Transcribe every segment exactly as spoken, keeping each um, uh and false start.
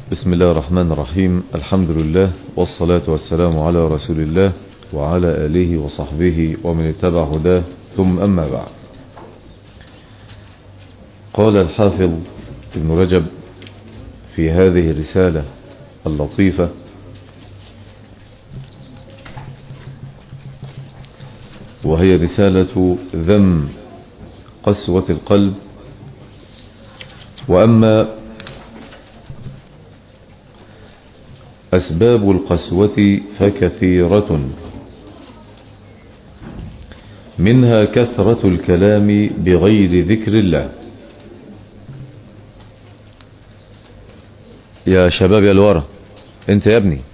بسم الله الرحمن الرحيم. الحمد لله والصلاة والسلام على رسول الله وعلى آله وصحبه ومن اتبع هداه، ثم أما بعد. قال الحافظ ابن رجب في هذه الرسالة اللطيفة: وهي رسالة ذم قسوة القلب. وأما أسباب القسوة فكثيرة، منها كثرة الكلام بغير ذكر الله. يا شباب يا الورا، انت يا ابني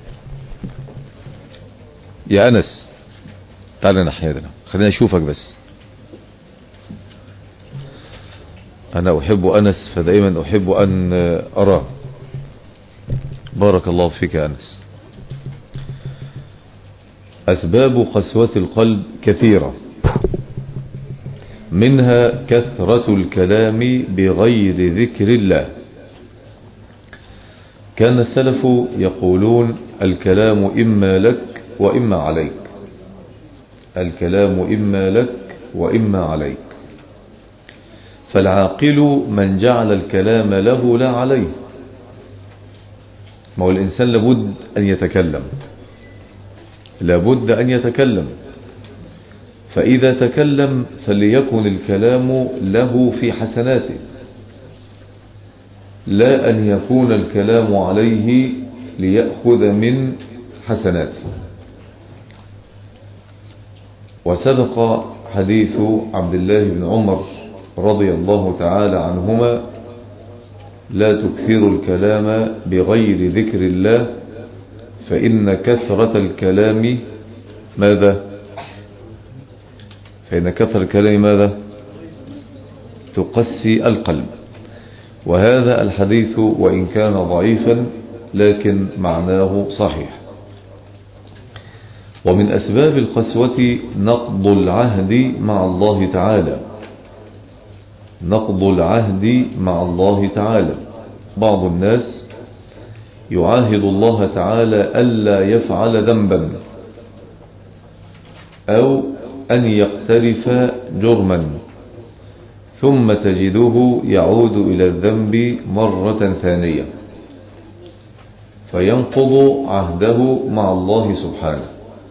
يا أنس، تعال نحيدنا خلينا أشوفك بس. أنا أحب أنس فدائما أحب أن أراه. بارك الله فيك يا أنس. أسباب قسوة القلب كثيرة، منها كثرة الكلام بغير ذكر الله. كان السلف يقولون: الكلام إما لك وإما عليك، الكلام إما لك وإما عليك. فالعاقل من جعل الكلام له لا عليه. ما هو الإنسان لابد أن يتكلم، لابد أن يتكلم، فإذا تكلم فليكن الكلام له في حسناته، لا أن يكون الكلام عليه ليأخذ من حسناته. وسبق حديث عبد الله بن عمر رضي الله تعالى عنهما: لا تكثروا الكلام بغير ذكر الله فإن كثرة الكلام ماذا؟ فإن كثرة الكلام ماذا؟ تقسي القلب. وهذا الحديث وإن كان ضعيفا لكن معناه صحيح. ومن أسباب القسوة نقض العهد مع الله تعالى، نقض العهد مع الله تعالى. بعض الناس يعاهد الله تعالى ألا يفعل ذنبا أو أن يقترف جرما، ثم تجده يعود إلى الذنب مرة ثانية فينقض عهده مع الله سبحانه.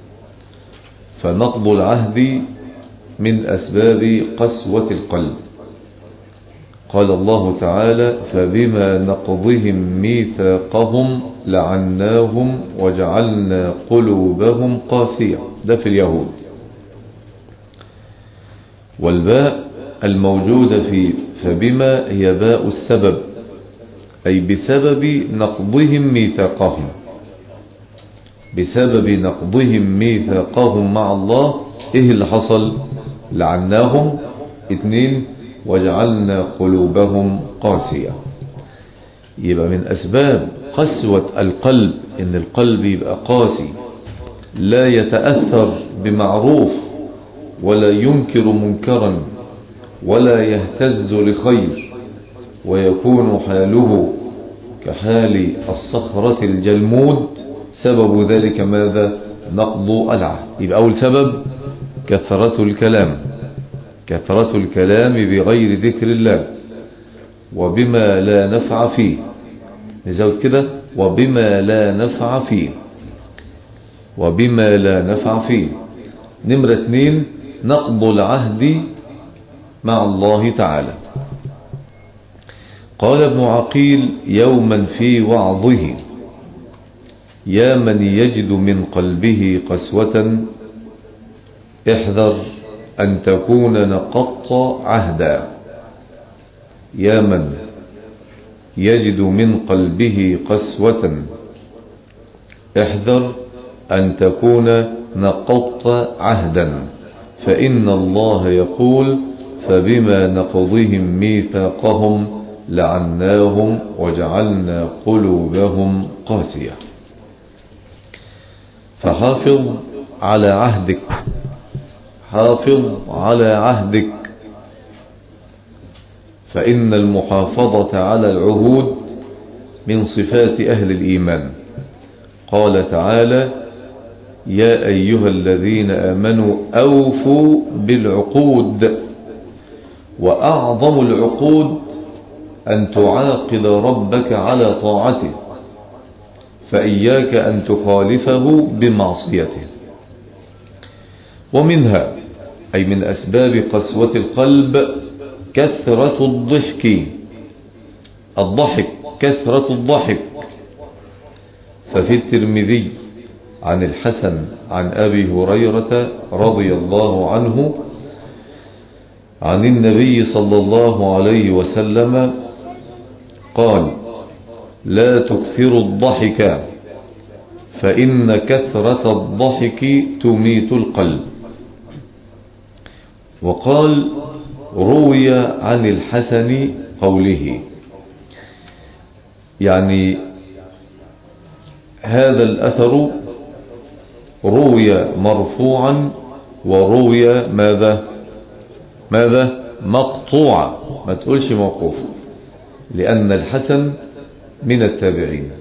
فنقض العهد من أسباب قسوة القلب. قال الله تعالى: فبما نقضهم ميثاقهم لعناهم وجعلنا قلوبهم قاسية. ده في اليهود. والباء الموجودة في فبما هي باء السبب، أي بسبب نقضهم ميثاقهم، بسبب نقضهم ميثاقهم مع الله. إيه اللي حصل؟ لعناهم. اثنين: وجعلنا قلوبهم قاسية. يبقى من أسباب قسوة القلب إن القلب يبقى قاسي، لا يتأثر بمعروف ولا ينكر منكرا ولا يهتز لخير، ويكون حاله كحال الصخرة الجلمود. سبب ذلك ماذا؟ نقض العهد. يبقى أول سبب كثرة الكلام، كثرة الكلام بغير ذكر الله وبما لا نفع فيه. نزود كده: وبما لا نفع فيه، وبما لا نفع فيه. نمرة اثنين: نقض العهد مع الله تعالى. قال ابن عقيل يوما في وعظه: يا من يجد من قلبه قسوة احذر أن تكون نقضت عهدا. يا من يجد من قلبه قسوة احذر أن تكون نقضت عهدا، فإن الله يقول: فبما نقضهم ميثاقهم لعناهم وجعلنا قلوبهم قاسية. فحافظ على عهدك، حافظ على عهدك، فإن المحافظة على العهود من صفات أهل الإيمان. قال تعالى: يا أيها الذين آمنوا أوفوا بالعقود. وأعظم العقود أن تعاقد ربك على طاعته، فإياك أن تخالفه بمعصيته. ومنها أي من أسباب قسوة القلب كثرة الضحك الضحك كثرة الضحك. ففي الترمذي عن الحسن عن أبي هريرة رضي الله عنه عن النبي صلى الله عليه وسلم قال: لا تكثروا الضحك فإن كثرة الضحك تميت القلب. وقال: روي عن الحسن قوله، يعني هذا الأثر روي مرفوعا وروي ماذا ماذا مقطوعا، ما تقولش موقوف، لأن الحسن من التابعين.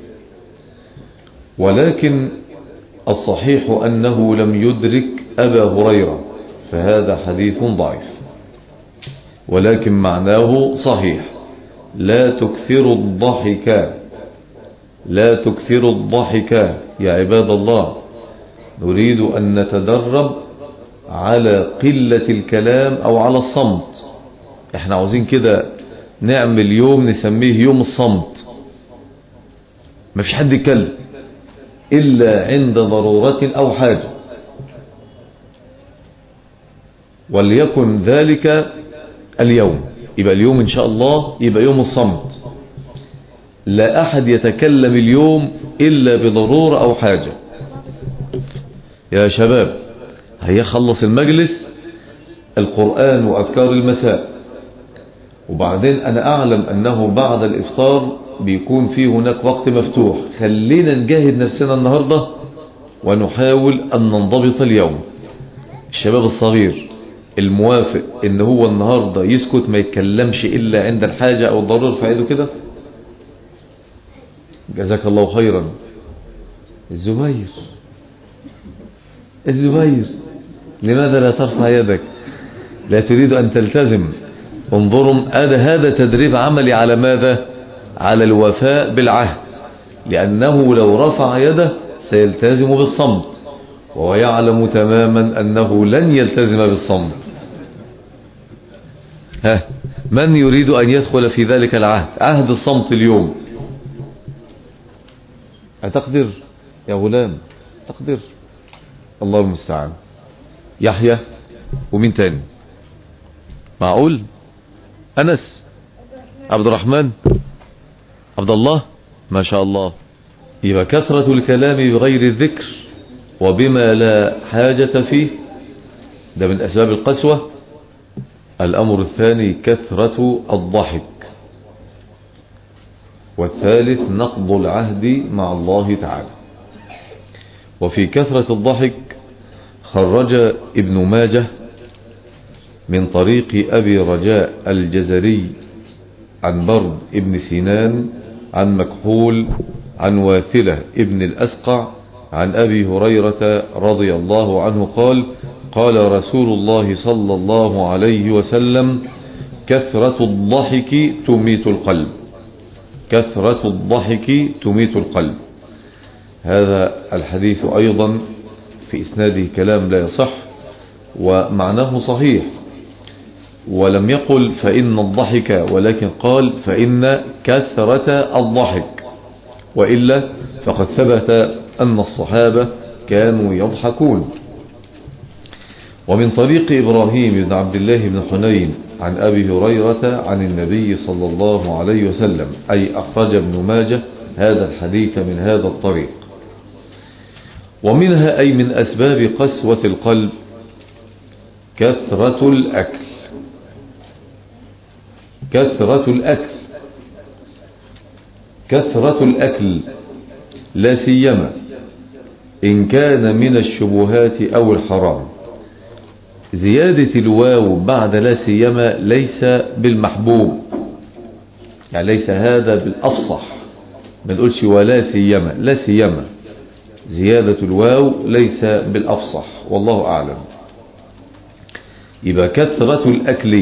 ولكن الصحيح أنه لم يدرك أبا هريرة، فهذا حديث ضعيف، ولكن معناه صحيح: لا تكثروا الضحك لا تكثروا الضحك يا عباد الله. نريد أن نتدرب على قلة الكلام أو على الصمت. احنا عاوزين كده نعمل يوم نسميه يوم الصمت، ما فيش حد يتكلم إلا عند ضرورة أو حاجة، وليكن ذلك اليوم. يبقى اليوم إن شاء الله يبقى يوم الصمت، لا أحد يتكلم اليوم إلا بضرورة أو حاجة. يا شباب، هيا خلص المجلس القرآن وأذكار المساء، وبعدين أنا أعلم أنه بعد الإفطار بيكون فيه هناك وقت مفتوح. خلينا نجاهد نفسنا النهاردة ونحاول أن ننضبط اليوم. الشباب الصغير الموافق إن هو النهاردة يسكت ما يتكلمش إلا عند الحاجة أو الضرورة، فعيده كده. جزاك الله خيرا. الزبير الزبير لماذا لا ترفع يدك؟ لا تريد أن تلتزم. انظروا، هذا تدريب عملي على ماذا؟ على الوفاء بالعهد، لأنه لو رفع يده سيلتزم بالصمت، وهو يعلم تماما أنه لن يلتزم بالصمت. ها، من يريد أن يدخل في ذلك العهد، عهد الصمت اليوم؟ أتقدر يا غلام؟ تقدر؟ الله المستعان. يحيى ومين تاني؟ معقول؟ أنس، عبد الرحمن، عبد الله، ما شاء الله. يبقى كثرة الكلام بغير الذكر وبما لا حاجة فيه ده من أسباب القسوة. الأمر الثاني كثرة الضحك، والثالث نقض العهد مع الله تعالى. وفي كثرة الضحك خرج ابن ماجه من طريق أبي رجاء الجزري عن برد ابن سنان عن مكحول عن واثلة ابن الأسقع عن أبي هريرة رضي الله عنه قال: قال رسول الله صلى الله عليه وسلم: كثرة الضحك تميت القلب كثرة الضحك تميت القلب. هذا الحديث أيضا في إسناده كلام لا يصح، ومعناه صحيح، ولم يقل فإن الضحك، ولكن قال فإن كثرة الضحك، وإلا فقد ثبت أن الصحابة كانوا يضحكون. ومن طريق إبراهيم بن عبد الله بن حنين عن أبي هريرة عن النبي صلى الله عليه وسلم، أي أخرج ابن ماجه هذا الحديث من هذا الطريق. ومنها أي من أسباب قسوة القلب كثرة الأكل كثرة الأكل كثرة الأكل لا سيما إن كان من الشبهات أو الحرام. زيادة الواو بعد لا سيما ليس بالمحبوب، يعني ليس هذا بالأفصح، ما نقولش ولا سيما، لا سيما، زيادة الواو ليس بالأفصح، والله أعلم. يبقى كثرة الأكل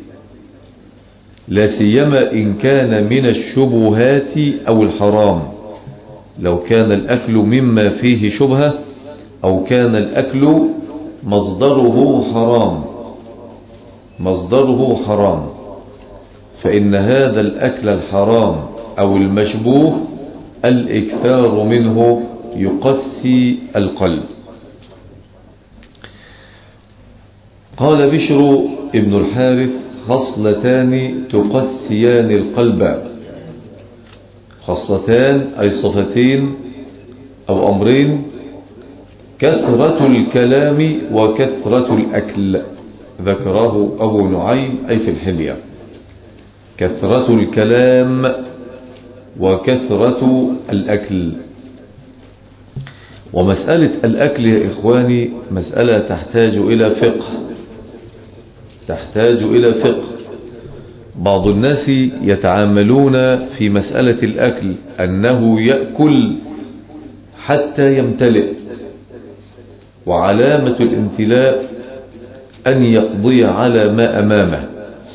لا سيما إن كان من الشبهات أو الحرام، لو كان الأكل مما فيه شبهة أو كان الأكل مصدره حرام مصدره حرام فإن هذا الأكل الحرام أو المشبوه الإكثار منه يقسي القلب. قال بشر ابن الحارث: خصلتان تقسيان القلب. خصلتان أي صفتين أو أمرين: كثرة الكلام وكثرة الأكل. ذكره أبو نعيم أي في الحلية. كثرة الكلام وكثرة الأكل. ومسألة الأكل يا إخواني مسألة تحتاج إلى فقه تحتاج إلى فقه. بعض الناس يتعاملون في مسألة الأكل أنه يأكل حتى يمتلئ، وعلامة الامتلاء أن يقضي على ما أمامه.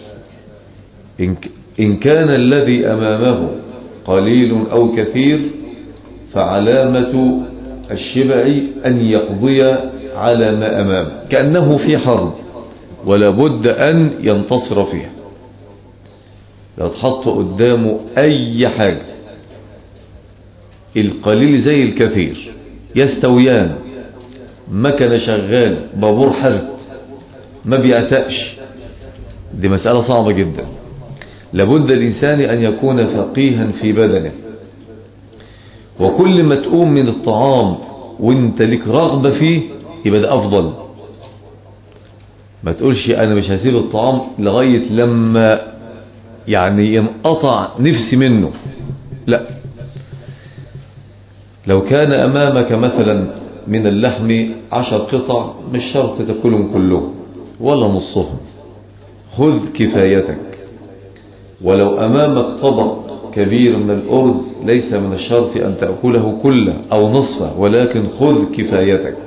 إن كان الذي أمامه قليل أو كثير فعلامة الشبع أن يقضي على ما أمامه، كأنه في حرب ولا بد أن ينتصر فيها. لا تحط قدامه أي حاجة، القليل زي الكثير يستويان، مكنة شغال، بابور حرب ما بيعتقش. دي مسألة صعبة جدا. لابد الإنسان أن يكون فقيها في بدنه، وكل ما تقوم من الطعام وانت لك رغبة فيه يبقى ده أفضل. ما تقولش أنا مش هسيب الطعام لغاية لما يعني ينقطع نفسي منه، لا. لو كان أمامك مثلا من اللحم عشر قطع مش شرط تأكلهم كلهم ولا نصهم، خذ كفايتك. ولو أمامك طبق كبير من الأرز ليس من الشرط أن تأكله كله أو نصفه، ولكن خذ كفايتك.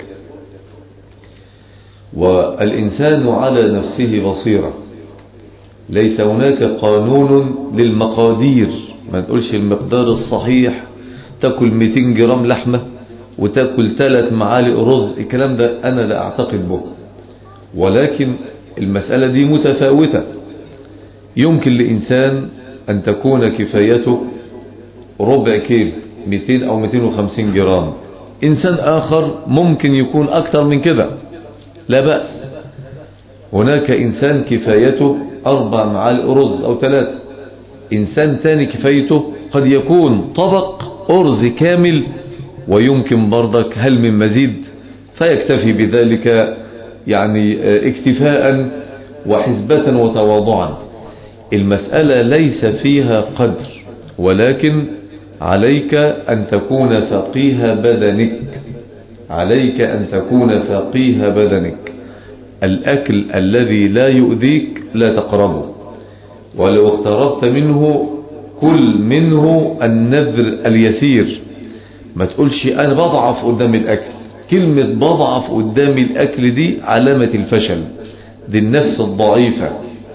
والإنسان على نفسه بصيرة، ليس هناك قانون للمقادير. ما نقولش المقدار الصحيح تأكل مئتين جرام لحمة وتأكل ثلاث معالق رز، الكلام ده أنا لا أعتقد به. ولكن المسألة دي متفاوتة. يمكن لإنسان أن تكون كفايته ربع كيلو مئتين أو مئتين وخمسين جرام، إنسان آخر ممكن يكون أكثر من كده، لا بأس. هناك إنسان كفايته أربع معالق رز أو ثلاثة، إنسان تاني كفايته قد يكون طبق أرز كامل، ويمكن برضك هل من مزيد، فيكتفي بذلك يعني اكتفاء وحسبة وتواضعا. المسألة ليس فيها قدر، ولكن عليك أن تكون فقيه بدنك عليك أن تكون فقيه بدنك. الأكل الذي لا يؤذيك لا تقربه، ولو اقتربت منه كل منه النذر اليسير. ما تقولش أنا بضعف قدام الأكل. كلمة بضعف قدام الأكل دي علامة الفشل. دي النفس الضعيفة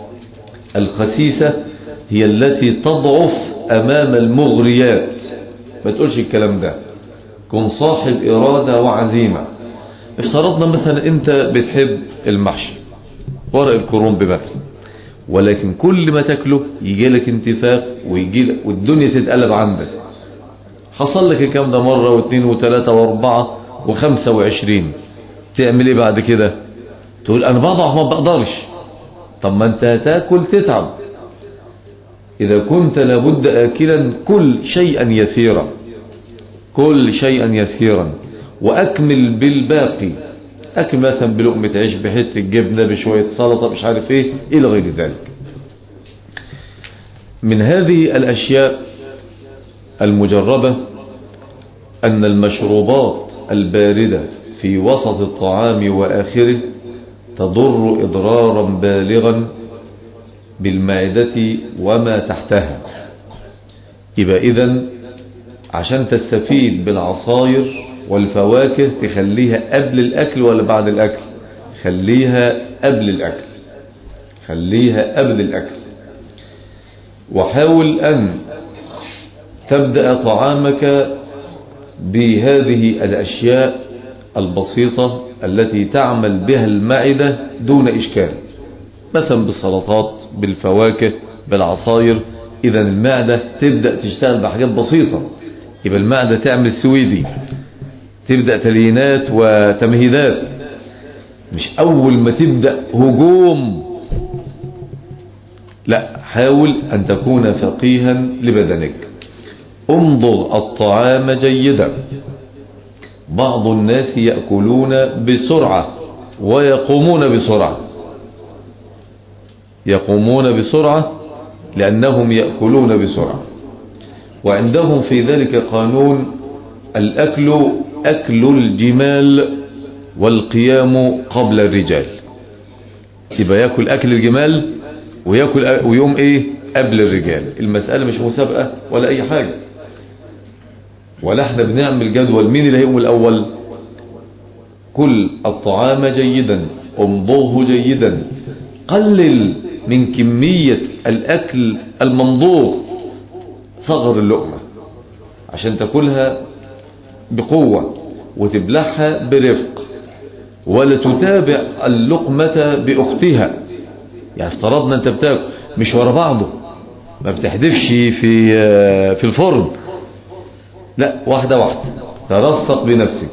الخسيسة هي التي تضعف أمام المغريات. ما تقولش الكلام ده. كن صاحب إرادة وعزيمة. افترضنا مثلا أنت بتحب المحشي، ورق الكرنب مثلا، ولكن كل ما تاكله يجي لك انتفاخ ويجي لك والدنيا تتقلب عندك. حصل لك الكلام ده مرة واثنين وثلاثة واربعة وخمسة وعشرين، تعمل ايه بعد كده؟ تقول انا بضعف ما بقدرش. طب ما انت هتاكل تتعب. اذا كنت لابد اكلا كل شيئا يسيرا كل شيئا يسيرا واكمل بالباقي. اكل مثلا بلقمة عيش بحته جبنه بشويه سلطه مش عارف ايه الى غير ذلك. من هذه الاشياء المجربه ان المشروبات البارده في وسط الطعام واخره تضر اضرارا بالغا بالمعده وما تحتها. يبقى اذن عشان تستفيد بالعصاير والفواكه تخليها قبل الأكل ولا بعد الأكل؟ خليها قبل الأكل، خليها قبل الأكل. وحاول أن تبدأ طعامك بهذه الأشياء البسيطة التي تعمل بها المعدة دون إشكال، مثلا بالسلطات، بالفواكه، بالعصاير. إذا المعدة تبدأ تشتغل بحاجات بسيطة، يبقى المعدة تعمل سويدي، تبدأ تليينات وتمهيدات، مش أول ما تبدأ هجوم. لا، حاول أن تكون فقيها لبدنك. امضغ الطعام جيدا. بعض الناس يأكلون بسرعة ويقومون بسرعة، يقومون بسرعة لأنهم يأكلون بسرعة، وعندهم في ذلك قانون: الأكل أكل الجمال والقيام قبل الرجال. يبقى يأكل أكل الجمال ويأكل ويوم إيه قبل الرجال. المسألة مش مسابقة ولا أي حاجة، ولا احنا بنعمل جدول مين اللي هيقوم الأول. كل الطعام جيدا، امضغه جيدا، قلل من كمية الأكل الممضوغ، صغر اللقمة عشان تاكلها بقوة وتبلعها برفق، ولا تتابع اللقمة بأختها. يعني افترضنا انت بتاكل مش ورا بعضه، ما بتحدفش في في الفرن، لا، واحدة واحدة، ترفق بنفسك.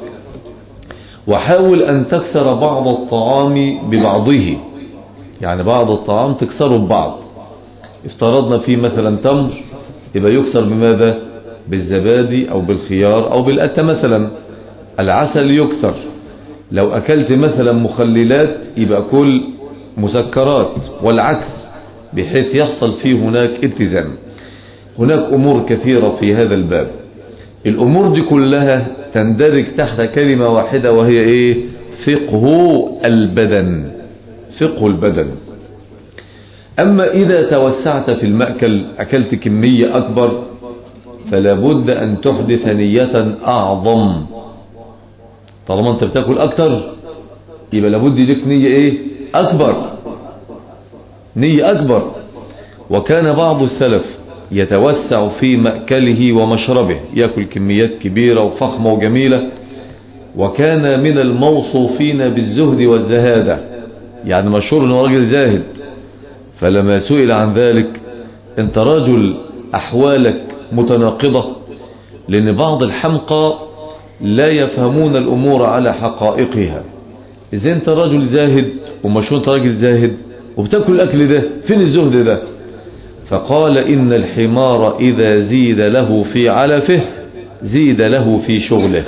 وحاول أن تكسر بعض الطعام ببعضه، يعني بعض الطعام تكسره ببعض. افترضنا فيه مثلا تمر، يبقى يكسر بماذا؟ بالزبادي أو بالخيار أو بالأتة مثلا. العسل يكسر. لو أكلت مثلا مخللات يبقى كل مسكرات، والعكس، بحيث يحصل فيه هناك اتزان. هناك أمور كثيرة في هذا الباب. الأمور دي كلها تندرج تحت كلمة واحدة، وهي إيه؟ فقه البدن. فقه البدن. أما إذا توسعت في المأكل، أكلت كمية أكبر، فلا بد أن تحدث نية أعظم. طالما أنت بتاكل أكتر يبقى لابد لك نية إيه؟ أكبر، نية أكبر. وكان بعض السلف يتوسع في مأكله ومشربه، يأكل كميات كبيرة وفخمة وجميلة، وكان من الموصوفين بالزهد والزهادة، يعني مشهور أنه راجل زاهد. فلما سئل عن ذلك: أنت رجل أحوالك متناقضة، لأن بعض الحمقى لا يفهمون الأمور على حقائقها. إذا أنت رجل زاهد ومشهور أنت راجل زاهد وبتأكل الأكل ده، فين الزهد ده؟ فقال: إن الحمار إذا زيد له في علفه زيد له في شغله.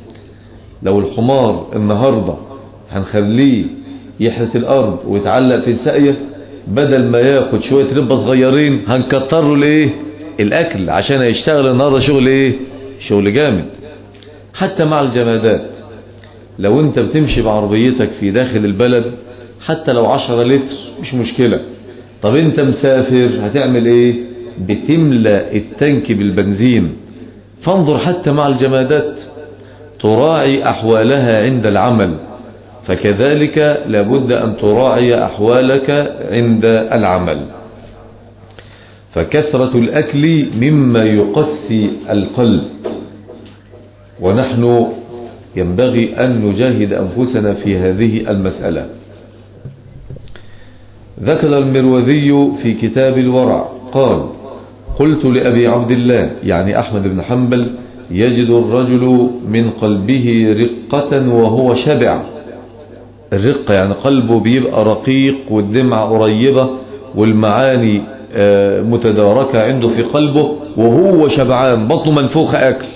لو الحمار النهاردة هنخليه يحرث الأرض ويتعلق في الساقية، بدل ما ياخد شوية ربة صغيرين هنكتر له الايه؟ الأكل، عشان يشتغل النهاردة شغل ايه؟ شغل جامد. حتى مع الجمادات، لو انت بتمشي بعربيتك في داخل البلد حتى لو عشرة لتر مش مشكلة. طب انت مسافر هتعمل ايه؟ بتملى التنك بالبنزين. فانظر حتى مع الجمادات تراعي أحوالها عند العمل، فكذلك لابد أن تراعي أحوالك عند العمل. فكثرة الأكل مما يقسي القلب، ونحن ينبغي أن نجاهد أنفسنا في هذه المسألة. ذكر المروذي في كتاب الورع قال: قلت لأبي عبد الله، يعني أحمد بن حنبل: يجد الرجل من قلبه رقة وهو شبع. الرقة يعني قلبه بيبقى رقيق والدمعة قريبة والمعاني متداركة عنده في قلبه، وهو شبعان بطنه منفوخة أكل.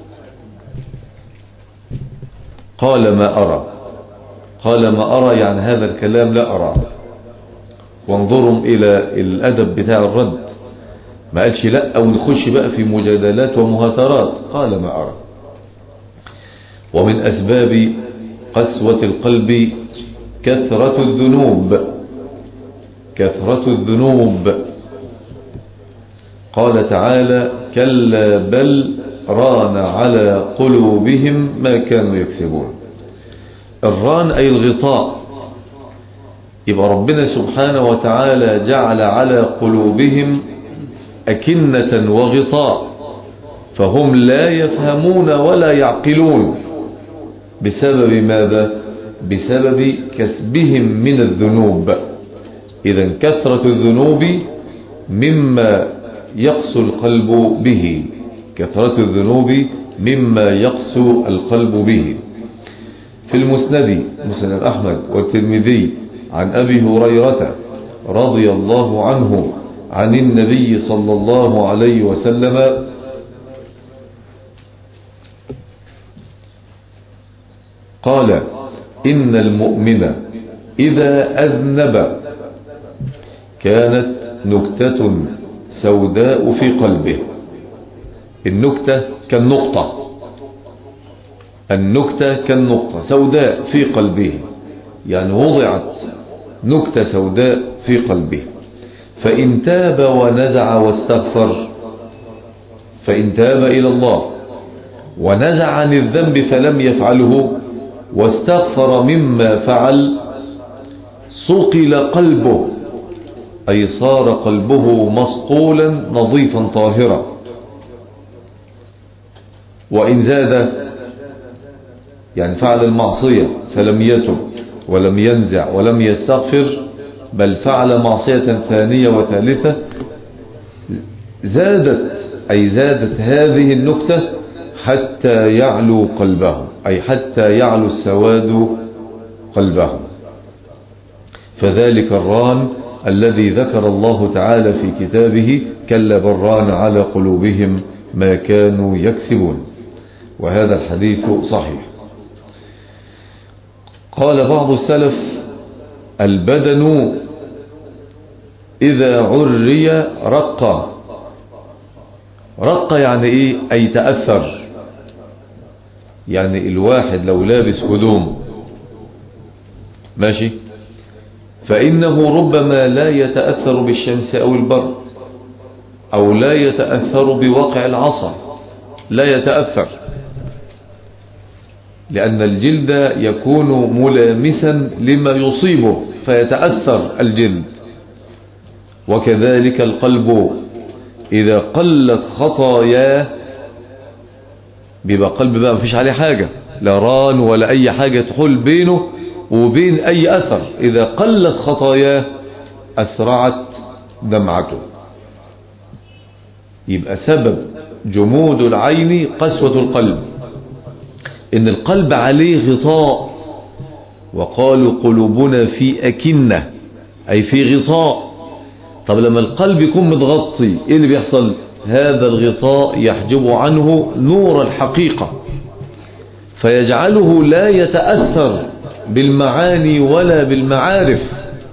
قال: ما أرى. قال: ما أرى يعني هذا الكلام لا أرى. وانظروا إلى الأدب بتاع الرد، ما قالش لا أو نخش بقى في مجادلات ومهاترات. قال: ما أرى. ومن أسباب قسوة القلب كثرة الذنوب. كثرة الذنوب. قال تعالى: كلا بل ران على قلوبهم ما كانوا يكسبون. الران أي الغطاء. يبقى ربنا سبحانه وتعالى جعل على قلوبهم أكنة وغطاء، فهم لا يفهمون ولا يعقلون بسبب ماذا؟ بسبب كسبهم من الذنوب. إذن كثرة الذنوب مما يقسو القلب به، كثرة الذنوب مما يقسو القلب به. في المسند، مسند أحمد والترمذي، عن أبي هريرة رضي الله عنه عن النبي صلى الله عليه وسلم قال: إن المؤمن إذا أذنب كانت نكتة سوداء في قلبه. النكتة كالنقطة، النكتة كالنقطة سوداء في قلبه، يعني وضعت نكتة سوداء في قلبه. فإن تاب ونزع واستغفر، فإن تاب إلى الله ونزع عن الذنب فلم يفعله واستغفر مما فعل، صقل قلبه، أي صار قلبه مصقولا نظيفا طاهرا. وإن زاد، يعني فعل المعصية فلم يتب ولم ينزع ولم يستغفر، بل فعل معصية ثانية وثالثة، زادت، أي زادت هذه النكتة حتى يعلو قلبه، أي حتى يعلو السواد قلبه. فذلك الران الذي ذكر الله تعالى في كتابه: كلا بل ران على قلوبهم ما كانوا يكسبون. وهذا الحديث صحيح. قال بعض السلف: البدن إذا عري رق. رق يعني إيه؟ أي تأثر. يعني الواحد لو لابس هدوم ماشي، فإنه ربما لا يتأثر بالشمس أو البرد، أو لا يتأثر بوقع العصا، لا يتأثر، لأن الجلد يكون ملامسا لما يصيبه فيتأثر الجلد. وكذلك القلب إذا قلت خطاياه، بيبقى قلب بقى مفيش عليه حاجة، لا ران ولا أي حاجة تحول بينه وبين أي أثر. إذا قلت خطاياه أسرعت دمعته. يبقى سبب جمود العين قسوة القلب، إن القلب عليه غطاء. وقالوا قلوبنا في أكنة، أي في غطاء. طب لما القلب يكون متغطي إيه اللي بيحصل؟ هذا الغطاء يحجب عنه نور الحقيقة، فيجعله لا يتأثر بالمعاني ولا بالمعارف.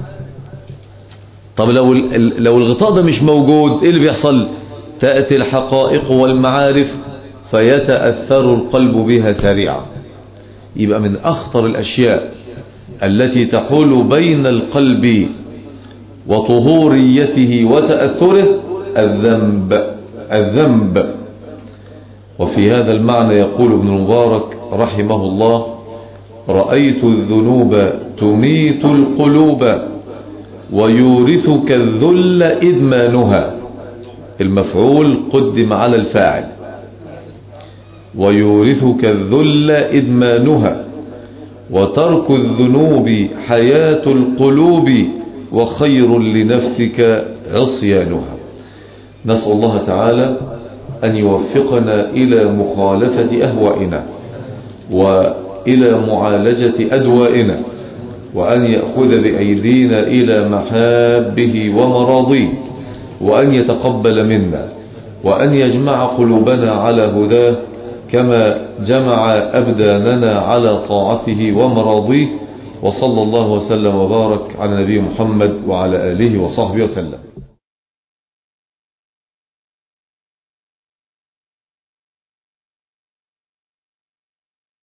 طب لو لو الغطاء ده مش موجود ايه اللي بيحصل؟ تأتي الحقائق والمعارف فيتأثر القلب بها سريعا. يبقى من أخطر الأشياء التي تحول بين القلب وطهوريته وتأثره الذنب، الذنب. وفي هذا المعنى يقول ابن المبارك رحمه الله: رأيت الذنوب تميت القلوب ويورثك الذل إدمانها. المفعول قدم على الفاعل. ويورثك الذل إدمانها، وترك الذنوب حياة القلوب، وخير لنفسك عصيانها. نسأل الله تعالى أن يوفقنا إلى مخالفة أهوائنا وإلى معالجة أدوائنا، وأن يأخذ بأيدينا إلى محابه ومراضيه، وأن يتقبل منا، وأن يجمع قلوبنا على هداه كما جمع أبداننا على طاعته ومراضيه. وصلى الله وسلم وبارك على نبي محمد وعلى آله وصحبه وسلم.